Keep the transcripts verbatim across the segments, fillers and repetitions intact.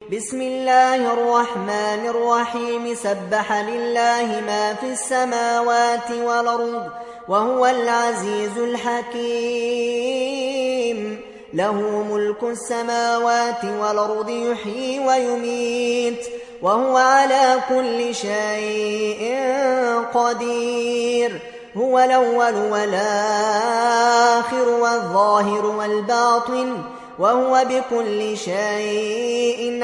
بسم الله الرحمن الرحيم سبح لله ما في السماوات والأرض وهو العزيز الحكيم له ملك السماوات والأرض يحيي ويميت وهو على كل شيء قدير هو الأول والآخر والظاهر والباطن وهو بكل شيء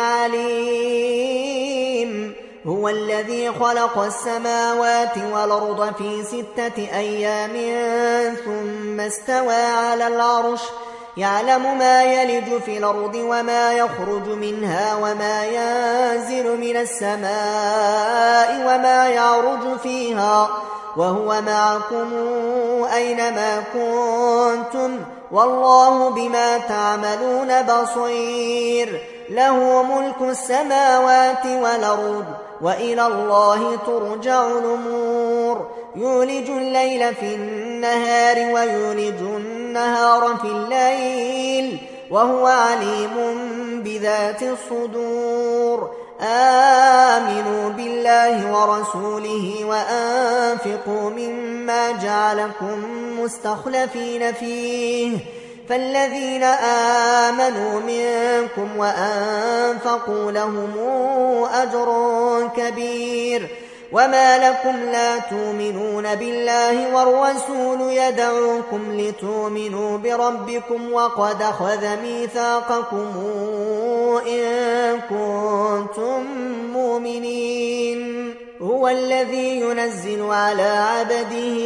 عليم هو الذي خلق السماوات والأرض في ستة أيام ثم استوى على العرش يعلم ما يلج في الأرض وما يخرج منها وما ينزل من السماء وما يعرج فيها وهو معكم أينما كنتم والله بما تعملون بصير له ملك السماوات والأرض وإلى الله ترجع الأمور يولج الليل في النهار ويولج النهار في الليل وهو عليم بذات الصدور آمنوا بالله ورسوله وأنفقوا مما جعلكم مستخلفين فيه فالذين آمنوا منكم وأنفقوا لهم أجر كبير وما لكم لا تؤمنون بالله والرسول يدعوكم لتؤمنوا بربكم وقد أخذ ميثاقكم إن كنتم مؤمنين هو الذي ينزل على عبده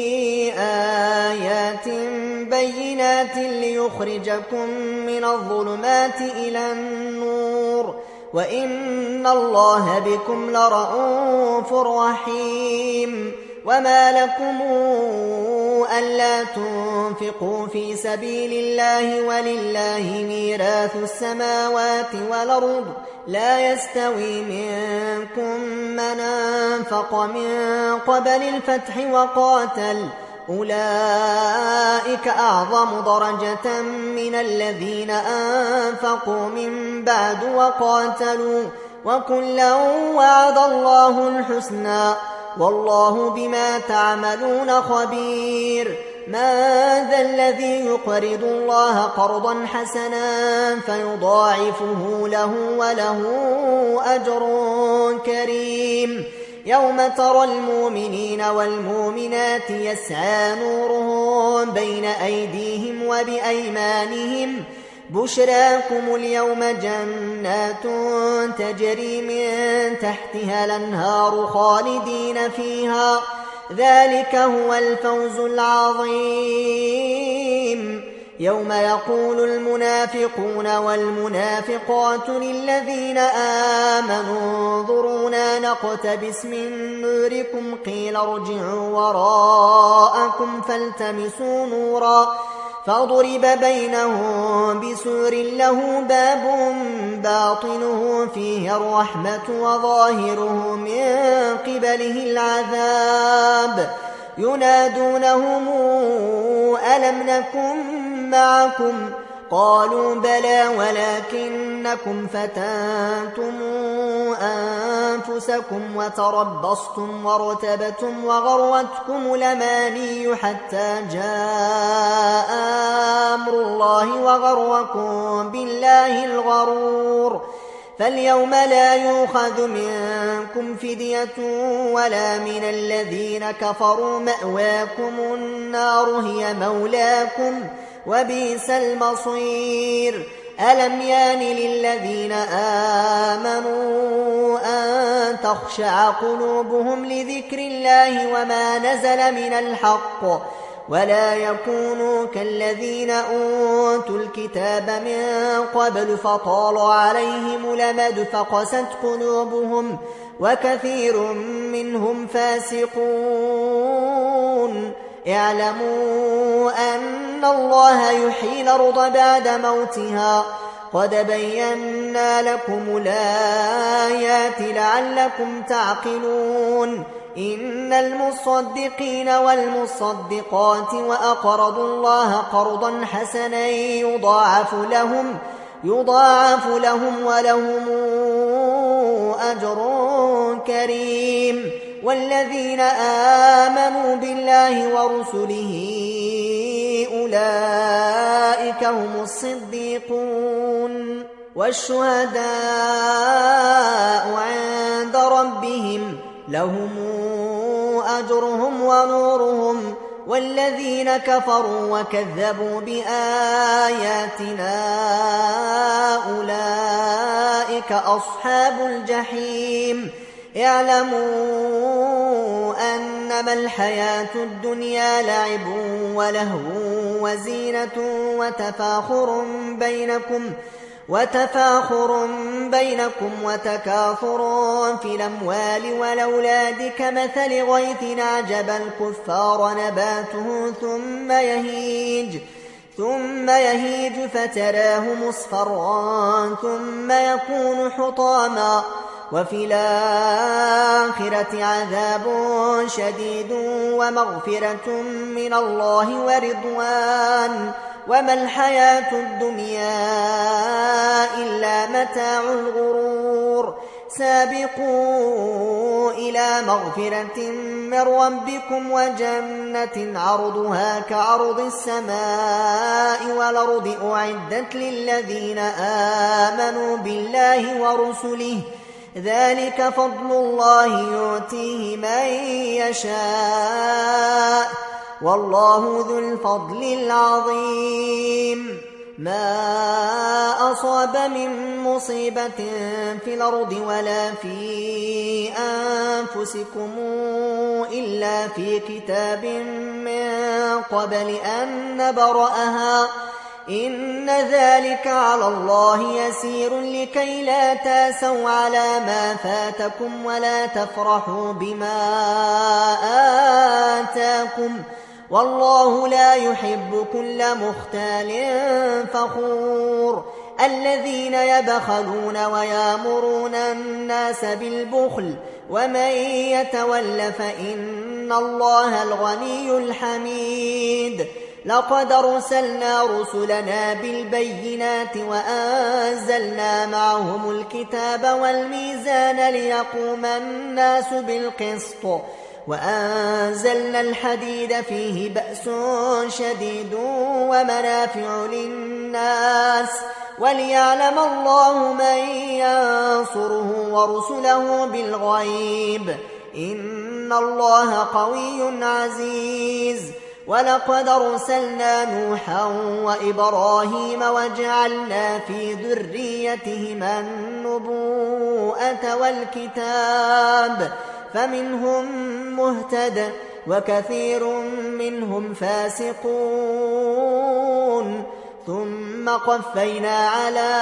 آيات بينات ليخرجكم من الظلمات إلى النور وإن الله بكم لرءوف رحيم وما لكم ألا تنفقوا في سبيل الله ولله ميراث السماوات والأرض لا يستوي منكم من أنفق من قبل الفتح وقاتل أولئك أعظم درجة من الذين أنفقوا من بعد وقاتلوا وكلا وعد الله الحسنى والله بما تعملون خبير من ذا الذي يقرض الله قرضا حسنا فيضاعفه له وله أجر كريم يوم ترى المؤمنين والمؤمنات يسعى نورهم بين أيديهم وبأيمانهم بشراكم اليوم جنات تجري من تحتها الأنهار خالدين فيها ذلك هو الفوز العظيم يوم يقول المنافقون والمنافقات للذين آمنوا انظرونا نقتبس من نوركم قيل ارجعوا وراءكم فالتمسوا نورا فضرب بينهم بسور له باب باطنه فيه الرحمة وظاهره من قبله العذاب ينادونهم ألم نكن معكم قالوا بلى ولكنكم فتنتم أنفسكم وتربصتم وارتبتم وغرتكم الأماني حتى جاء أمر الله وغركم بالله الغرور فاليوم لا يؤخذ منكم فدية ولا من الذين كفروا مأواكم النار هي مولاكم وبئس المصير ألم يان للذين آمنوا أن تخشع قلوبهم لذكر الله وما نزل من الحق ولا يكونوا كالذين أوتوا الكتاب من قبل فطال عليهم الأمد فقست قلوبهم وكثير منهم فاسقون اعلموا أن الله يحيي الأرض بعد موتها قد بينا لكم الآيات لعلكم تعقلون إن المصدقين والمصدقات وأقرضوا الله قرضا حسنا يضاعف لهم يضاعف لهم ولهم أجر كريم. والذين آمنوا بالله ورسله أولئك هم الصديقون والشهداء عند ربهم لهم أجرهم ونورهم. والذين كفروا وكذبوا بآياتنا أولئك أصحاب الجحيم. اعلموا أنما الحياة الدنيا لعب ولهو وزينة وتفاخر بينكم وتفاخر بينكم وتكاثر في الأموال والأولاد كمثل غيث أعجب الكفار نباته ثم يهيج ثم يهيج فتراه مصفرا ثم يكون حطاما وفي الآخرة عذاب شديد ومغفرة من الله ورضوان وما الحياة الدنيا إلا متاع الغرور. سابقوا إلى مغفرة من ربكم وجنة عرضها كعرض السماء والأرض أعدت للذين آمنوا بالله ورسله ذلك فضل الله يؤتيه من يشاء والله ذو الفضل العظيم. ما أصاب من مصيبة في الأرض ولا في أنفسكم إلا في كتاب من قبل أن نبرأها إن ذلك على الله يسير لكي لا تاسوا على ما فاتكم ولا تفرحوا بما آتاكم والله لا يحب كل مختال فخور. الذين يبخلون ويامرون الناس بالبخل ومن يتول فإن الله الغني الحميد. لقد أرسلنا رسلنا بالبينات وأنزلنا معهم الكتاب والميزان ليقوم الناس بالقسط وأنزلنا الحديد فيه بأس شديد ومنافع للناس وليعلم الله من ينصره ورسله بالغيب إن الله قوي عزيز. ولقد أرسلنا نوحا وإبراهيم وجعلنا في ذريتهما النبوءة والكتاب فمنهم مهتد وكثير منهم فاسقون. ثم قفينا على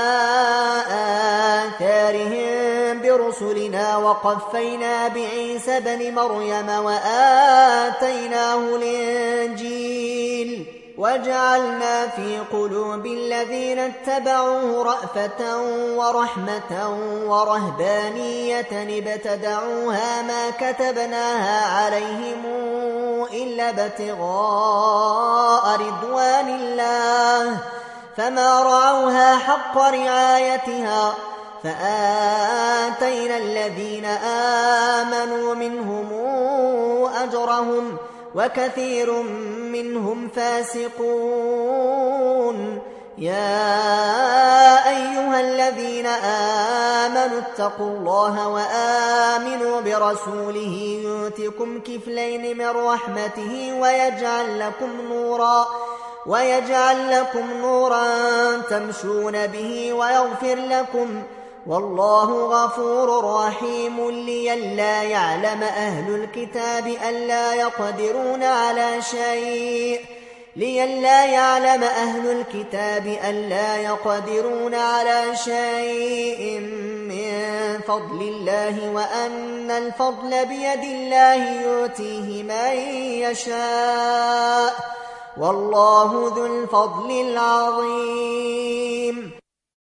آثارهم برسلنا وقفينا بعيسى بن مريم وآتيناه الإنجيل وجعلنا في قلوب الذين اتبعوه رأفة ورحمة ورهبانية ابتدعوها ما كتبناها عليهم إلا ابتغاء رضوان الله فما رعوها حق رعايتها فآتينا الذين آمنوا منهم أجرهم وكثير منهم فاسقون. يا أيها الذين آمنوا اتقوا الله وآمنوا برسوله يؤتكم كفلين من رحمته ويجعل لكم نورا ويجعل لكم نورا تمشون به ويغفر لكم والله غفور رحيم. لئلا يعلم أهل الكتاب ألا يقدرون على شيء لئلا يعلم أهل الكتاب ألا يقدرون على شيء من فضل الله وأن الفضل بيد الله يؤتيه من يشاء والله ذو الفضل العظيم.